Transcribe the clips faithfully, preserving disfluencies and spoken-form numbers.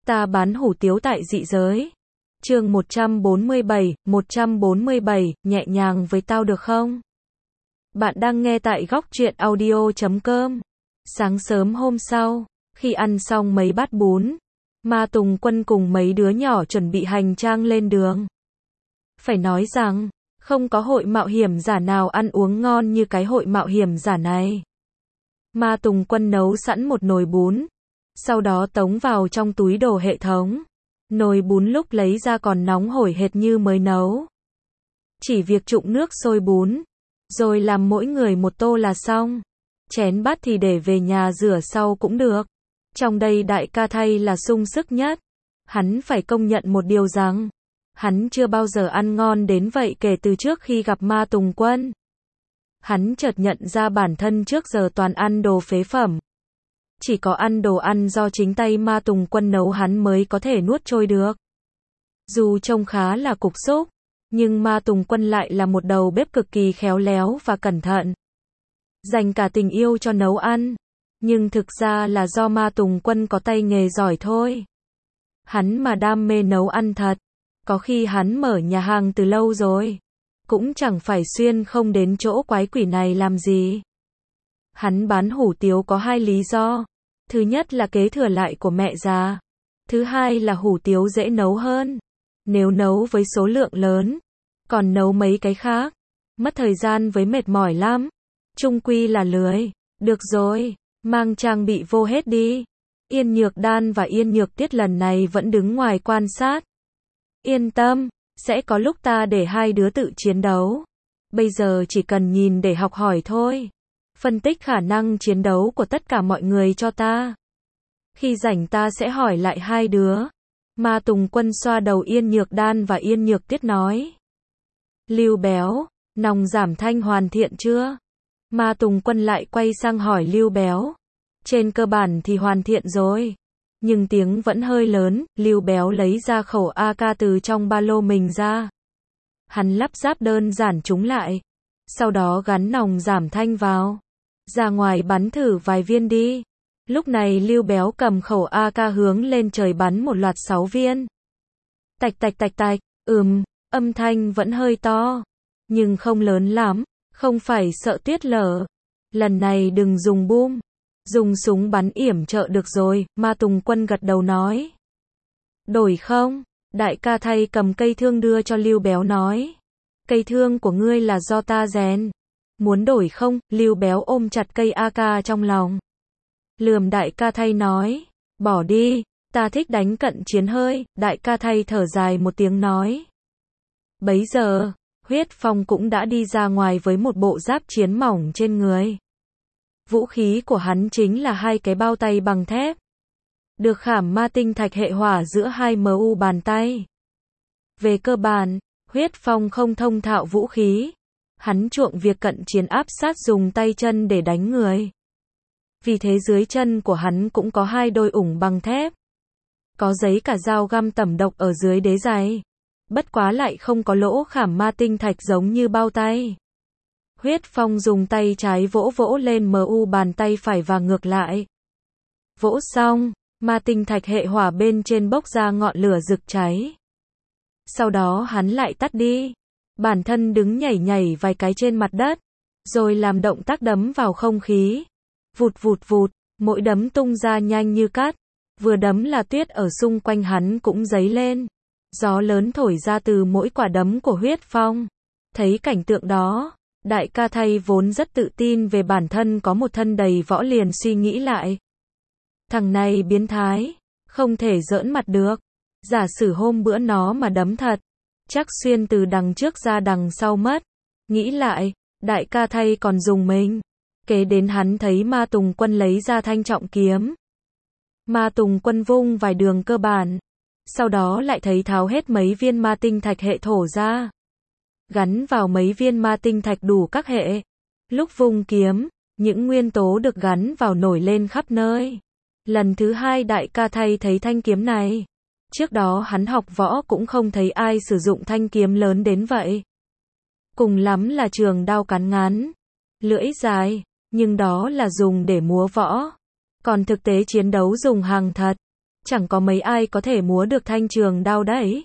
Ta bán hủ tiếu tại dị giới. Chương một trăm bốn mươi bảy, một trăm bốn mươi bảy, nhẹ nhàng với tao được không? Bạn đang nghe tại góc truyện audio chấm com. Sáng sớm hôm sau, khi ăn xong mấy bát bún, Ma Tùng Quân cùng mấy đứa nhỏ chuẩn bị hành trang lên đường. Phải nói rằng, không có hội mạo hiểm giả nào ăn uống ngon như cái hội mạo hiểm giả này. Ma Tùng Quân nấu sẵn một nồi bún, sau đó tống vào trong túi đồ hệ thống. Nồi bún lúc lấy ra còn nóng hổi hệt như mới nấu. Chỉ việc trụng nước sôi bún, rồi làm mỗi người một tô là xong. Chén bát thì để về nhà rửa sau cũng được. Trong đây đại ca Thay là sung sức nhất. Hắn phải công nhận một điều rằng, hắn chưa bao giờ ăn ngon đến vậy kể từ trước khi gặp Ma Tùng Quân. Hắn chợt nhận ra bản thân trước giờ toàn ăn đồ phế phẩm. Chỉ có ăn đồ ăn do chính tay Ma Tùng Quân nấu hắn mới có thể nuốt trôi được. Dù trông khá là cục xúc, nhưng Ma Tùng Quân lại là một đầu bếp cực kỳ khéo léo và cẩn thận. Dành cả tình yêu cho nấu ăn. Nhưng thực ra là do Ma Tùng Quân có tay nghề giỏi thôi. Hắn mà đam mê nấu ăn thật, có khi hắn mở nhà hàng từ lâu rồi. Cũng chẳng phải xuyên không đến chỗ quái quỷ này làm gì. Hắn bán hủ tiếu có hai lý do. Thứ nhất là kế thừa lại của mẹ già. Thứ hai là hủ tiếu dễ nấu hơn. Nếu nấu với số lượng lớn, còn nấu mấy cái khác, mất thời gian với mệt mỏi lắm. Chung quy là lười. Được rồi, mang trang bị vô hết đi. Yên Nhược Đan và Yên Nhược Tiết lần này vẫn đứng ngoài quan sát. Yên tâm, sẽ có lúc ta để hai đứa tự chiến đấu. Bây giờ chỉ cần nhìn để học hỏi thôi. Phân tích khả năng chiến đấu của tất cả mọi người cho ta. Khi rảnh ta sẽ hỏi lại hai đứa. Ma Tùng Quân xoa đầu Yên Nhược Đan và Yên Nhược Tiết nói. Lưu Béo, nòng giảm thanh hoàn thiện chưa? Ma Tùng Quân lại quay sang hỏi Lưu Béo. Trên cơ bản thì hoàn thiện rồi. Nhưng tiếng vẫn hơi lớn, Lưu Béo lấy ra khẩu a ca từ trong ba lô mình ra. Hắn lắp ráp đơn giản chúng lại. Sau đó gắn nòng giảm thanh vào. Ra ngoài bắn thử vài viên đi. Lúc này Lưu Béo cầm khẩu a ca hướng lên trời bắn một loạt sáu viên. Tạch tạch tạch tạch, ừm, âm thanh vẫn hơi to. Nhưng không lớn lắm, không phải sợ tiết lở. Lần này đừng dùng boom. Dùng súng bắn yểm trợ được rồi, Ma Tùng Quân gật đầu nói. Đổi không? Đại ca Thay cầm cây thương đưa cho Lưu Béo nói. Cây thương của ngươi là do ta rèn. Muốn đổi không? Lưu Béo ôm chặt cây a ca trong lòng. Lườm đại ca Thay nói. Bỏ đi, ta thích đánh cận chiến hơi. Đại ca Thay thở dài một tiếng nói. Bấy giờ, Huyết Phong cũng đã đi ra ngoài với một bộ giáp chiến mỏng trên người. Vũ khí của hắn chính là hai cái bao tay bằng thép. Được khảm ma tinh thạch hệ hỏa giữa hai mu bàn tay. Về cơ bản, Huyết Phong không thông thạo vũ khí. Hắn chuộng việc cận chiến áp sát dùng tay chân để đánh người. Vì thế dưới chân của hắn cũng có hai đôi ủng bằng thép. Có giấy cả dao găm tẩm độc ở dưới đế giày. Bất quá lại không có lỗ khảm ma tinh thạch giống như bao tay. Huyết Phong dùng tay trái vỗ vỗ lên mu bàn tay phải và ngược lại. Vỗ xong, ma tinh thạch hệ hỏa bên trên bốc ra ngọn lửa rực cháy. Sau đó hắn lại tắt đi. Bản thân đứng nhảy nhảy vài cái trên mặt đất, rồi làm động tác đấm vào không khí. Vụt vụt vụt, mỗi đấm tung ra nhanh như cát. Vừa đấm là tuyết ở xung quanh hắn cũng dấy lên. Gió lớn thổi ra từ mỗi quả đấm của Huyết Phong. Thấy cảnh tượng đó, đại ca Thay vốn rất tự tin về bản thân có một thân đầy võ liền suy nghĩ lại. Thằng này biến thái, không thể giỡn mặt được. Giả sử hôm bữa nó mà đấm thật, chắc xuyên từ đằng trước ra đằng sau mất. Nghĩ lại, đại ca Thay còn dùng mình. Kế đến hắn thấy Ma Tùng Quân lấy ra thanh trọng kiếm. Ma Tùng Quân vung vài đường cơ bản. Sau đó lại thấy tháo hết mấy viên ma tinh thạch hệ thổ ra. Gắn vào mấy viên ma tinh thạch đủ các hệ. Lúc vung kiếm, những nguyên tố được gắn vào nổi lên khắp nơi. Lần thứ hai đại ca Thay thấy thanh kiếm này. Trước đó hắn học võ cũng không thấy ai sử dụng thanh kiếm lớn đến vậy. Cùng lắm là trường đao cán ngắn, lưỡi dài, nhưng đó là dùng để múa võ. Còn thực tế chiến đấu dùng hàng thật. chẳng có mấy ai có thể múa được thanh trường đao đấy.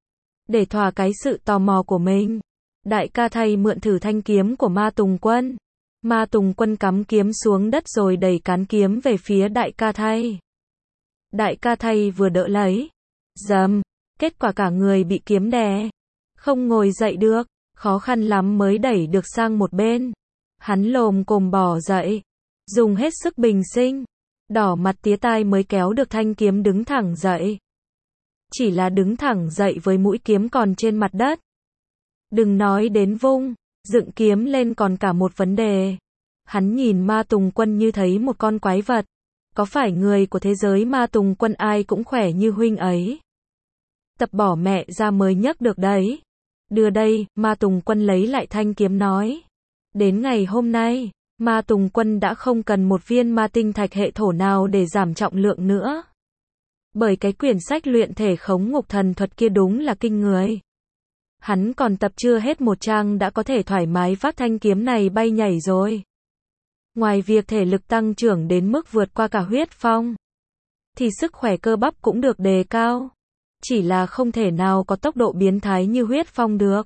Để thỏa cái sự tò mò của mình, đại ca thầy mượn thử thanh kiếm của Ma Tùng Quân. Ma Tùng Quân cắm kiếm xuống đất rồi đẩy cán kiếm về phía đại ca thầy. Đại ca thầy vừa đỡ lấy, dầm, kết quả cả người bị kiếm đè, không ngồi dậy được, khó khăn lắm mới đẩy được sang một bên. Hắn lồm cồm bò dậy, dùng hết sức bình sinh, đỏ mặt tía tai mới kéo được thanh kiếm đứng thẳng dậy. Chỉ là đứng thẳng dậy với mũi kiếm còn trên mặt đất. Đừng nói đến vung, dựng kiếm lên còn cả một vấn đề. Hắn nhìn Ma Tùng Quân như thấy một con quái vật. Có phải người của thế giới Ma Tùng Quân ai cũng khỏe như huynh ấy? Tập bỏ mẹ ra mới nhấc được đấy. Đưa đây, Ma Tùng Quân lấy lại thanh kiếm nói. Đến ngày hôm nay, Ma Tùng Quân đã không cần một viên ma tinh thạch hệ thổ nào để giảm trọng lượng nữa. Bởi cái quyển sách luyện thể khống ngục thần thuật kia đúng là kinh người. Hắn còn tập chưa hết một trang đã có thể thoải mái vác thanh kiếm này bay nhảy rồi. Ngoài việc thể lực tăng trưởng đến mức vượt qua cả huyết phong, thì sức khỏe cơ bắp cũng được đề cao. Chỉ là không thể nào có tốc độ biến thái như huyết phong được.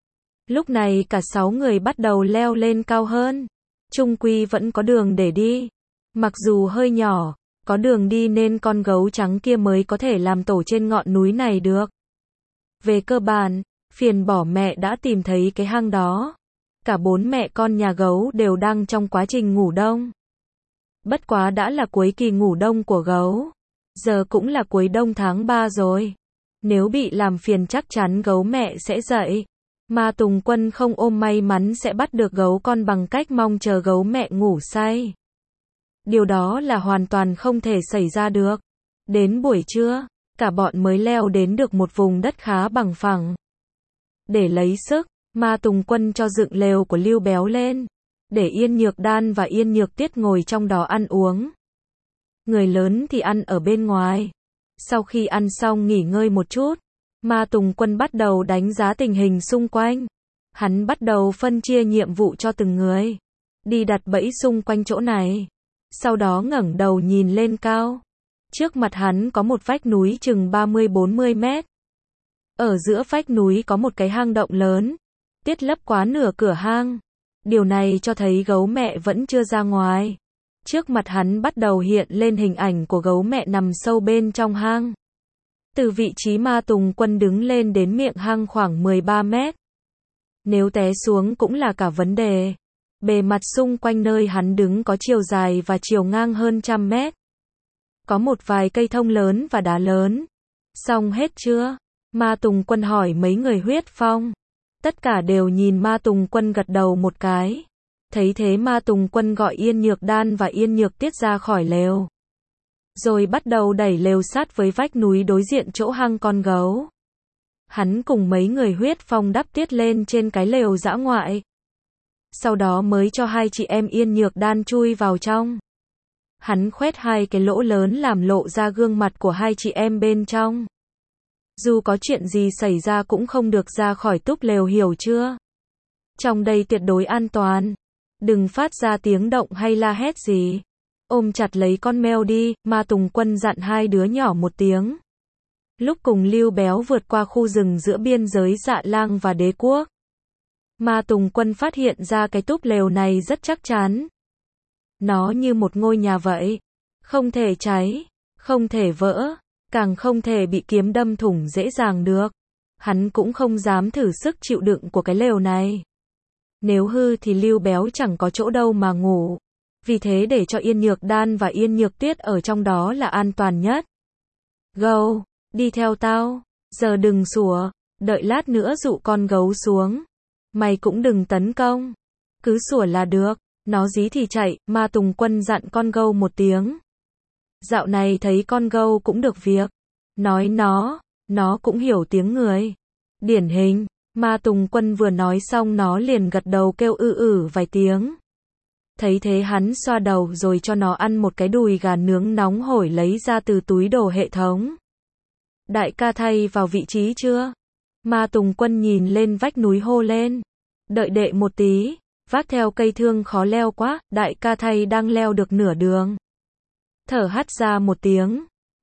Lúc này cả sáu người bắt đầu leo lên cao hơn. Chung quy vẫn có đường để đi. Mặc dù hơi nhỏ, có đường đi nên con gấu trắng kia mới có thể làm tổ trên ngọn núi này được. Về cơ bản, phiền bỏ mẹ đã tìm thấy cái hang đó. Cả bốn mẹ con nhà gấu đều đang trong quá trình ngủ đông. Bất quá đã là cuối kỳ ngủ đông của gấu. Giờ cũng là cuối đông tháng ba rồi. Nếu bị làm phiền chắc chắn gấu mẹ sẽ dậy. Ma Tùng Quân không ôm may mắn sẽ bắt được gấu con bằng cách mong chờ gấu mẹ ngủ say. Điều đó là hoàn toàn không thể xảy ra được. Đến buổi trưa, cả bọn mới leo đến được một vùng đất khá bằng phẳng. Để lấy sức, Ma Tùng Quân cho dựng lều của Lưu Béo lên, để Yên Nhược Đan và Yên Nhược Tiết ngồi trong đó ăn uống. Người lớn thì ăn ở bên ngoài. Sau khi ăn xong nghỉ ngơi một chút, Ma Tùng Quân bắt đầu đánh giá tình hình xung quanh. Hắn bắt đầu phân chia nhiệm vụ cho từng người. Đi đặt bẫy xung quanh chỗ này. Sau đó ngẩng đầu nhìn lên cao. Trước mặt hắn có một vách núi chừng ba mươi bốn mươi mét. Ở giữa vách núi có một cái hang động lớn, tiết lấp quá nửa cửa hang. Điều này cho thấy gấu mẹ vẫn chưa ra ngoài. Trước mặt hắn bắt đầu hiện lên hình ảnh của gấu mẹ nằm sâu bên trong hang. Từ vị trí Ma Tùng Quân đứng lên đến miệng hang khoảng mười ba mét. Nếu té xuống cũng là cả vấn đề. Bề mặt xung quanh nơi hắn đứng có chiều dài và chiều ngang hơn trăm mét. Có một vài cây thông lớn và đá lớn. Xong hết chưa? Ma Tùng Quân hỏi mấy người huyết phong. Tất cả đều nhìn Ma Tùng Quân gật đầu một cái. Thấy thế Ma Tùng Quân gọi Yên Nhược Đan và Yên Nhược Tiết ra khỏi lều. Rồi bắt đầu đẩy lều sát với vách núi đối diện chỗ hang con gấu. Hắn cùng mấy người huyết phong đắp Tiết lên trên cái lều dã ngoại. Sau đó mới cho hai chị em Yên Nhược Đan chui vào trong. Hắn khoét hai cái lỗ lớn làm lộ ra gương mặt của hai chị em bên trong. Dù có chuyện gì xảy ra cũng không được ra khỏi túp lều, hiểu chưa? Trong đây tuyệt đối an toàn. Đừng phát ra tiếng động hay la hét gì. Ôm chặt lấy con mèo đi, Ma Tùng Quân dặn hai đứa nhỏ một tiếng. Lúc cùng Lưu Béo vượt qua khu rừng giữa biên giới Dạ Lang và Đế Quốc, Ma Tùng Quân phát hiện ra cái túp lều này rất chắc chắn. Nó như một ngôi nhà vậy. Không thể cháy, không thể vỡ, càng không thể bị kiếm đâm thủng dễ dàng được. Hắn cũng không dám thử sức chịu đựng của cái lều này. Nếu hư thì Lưu Béo chẳng có chỗ đâu mà ngủ. Vì thế để cho Yên Nhược Đan và Yên Nhược Tiết ở trong đó là an toàn nhất. Gâu, đi theo tao, giờ đừng sủa, đợi lát nữa dụ con gấu xuống. Mày cũng đừng tấn công, cứ sủa là được, nó dí thì chạy. Ma Tùng Quân dặn con gâu một tiếng. Dạo này thấy con gâu cũng được việc. Nói nó, nó cũng hiểu tiếng người. Điển hình, Ma Tùng Quân vừa nói xong nó liền gật đầu kêu ư ử vài tiếng. Thấy thế hắn xoa đầu rồi cho nó ăn một cái đùi gà nướng nóng hổi lấy ra từ túi đồ hệ thống. Đại ca thay vào vị trí chưa? Ma Tùng Quân nhìn lên vách núi hô lên. Đợi đệ một tí, vác theo cây thương khó leo quá, đại ca thay đang leo được nửa đường. Thở hắt ra một tiếng.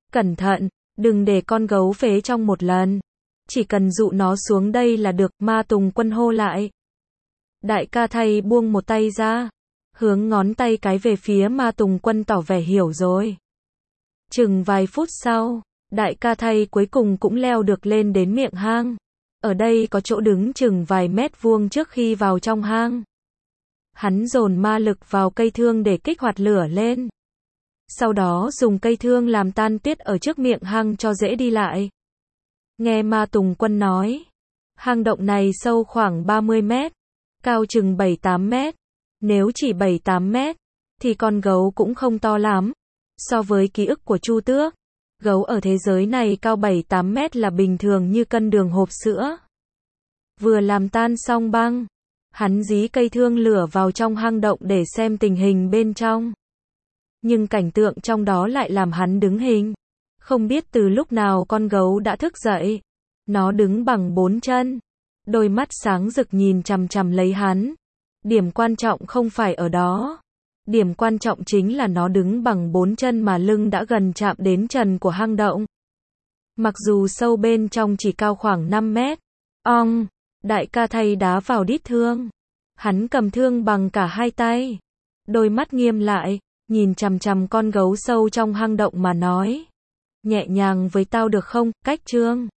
Cẩn thận, đừng để con gấu phế trong một lần. Chỉ cần dụ nó xuống đây là được, Ma Tùng Quân hô lại. Đại ca thầy buông một tay ra, hướng ngón tay cái về phía Ma Tùng Quân tỏ vẻ hiểu rồi. Chừng vài phút sau, đại ca thầy cuối cùng cũng leo được lên đến miệng hang. Ở đây có chỗ đứng chừng vài mét vuông trước khi vào trong hang. Hắn dồn ma lực vào cây thương để kích hoạt lửa lên. Sau đó dùng cây thương làm tan tuyết ở trước miệng hang cho dễ đi lại. Nghe Ma Tùng Quân nói, hang động này sâu khoảng ba mươi mét, cao chừng bảy tám mét. Nếu chỉ bảy tám mét, thì con gấu cũng không to lắm. So với ký ức của Chu Tước, gấu ở thế giới này cao bảy tám mét là bình thường như cân đường hộp sữa. Vừa làm tan xong băng, hắn dí cây thương lửa vào trong hang động để xem tình hình bên trong. Nhưng cảnh tượng trong đó lại làm hắn đứng hình. Không biết từ lúc nào con gấu đã thức dậy. Nó đứng bằng bốn chân. Đôi mắt sáng rực nhìn chằm chằm lấy hắn. Điểm quan trọng không phải ở đó. Điểm quan trọng chính là nó đứng bằng bốn chân mà lưng đã gần chạm đến trần của hang động. Mặc dù sâu bên trong chỉ cao khoảng năm mét. Ong, đại ca thầy đá vào đít thương. Hắn cầm thương bằng cả hai tay. Đôi mắt nghiêm lại, nhìn chằm chằm con gấu sâu trong hang động mà nói. Nhẹ nhàng với tao được không, Cách Trương?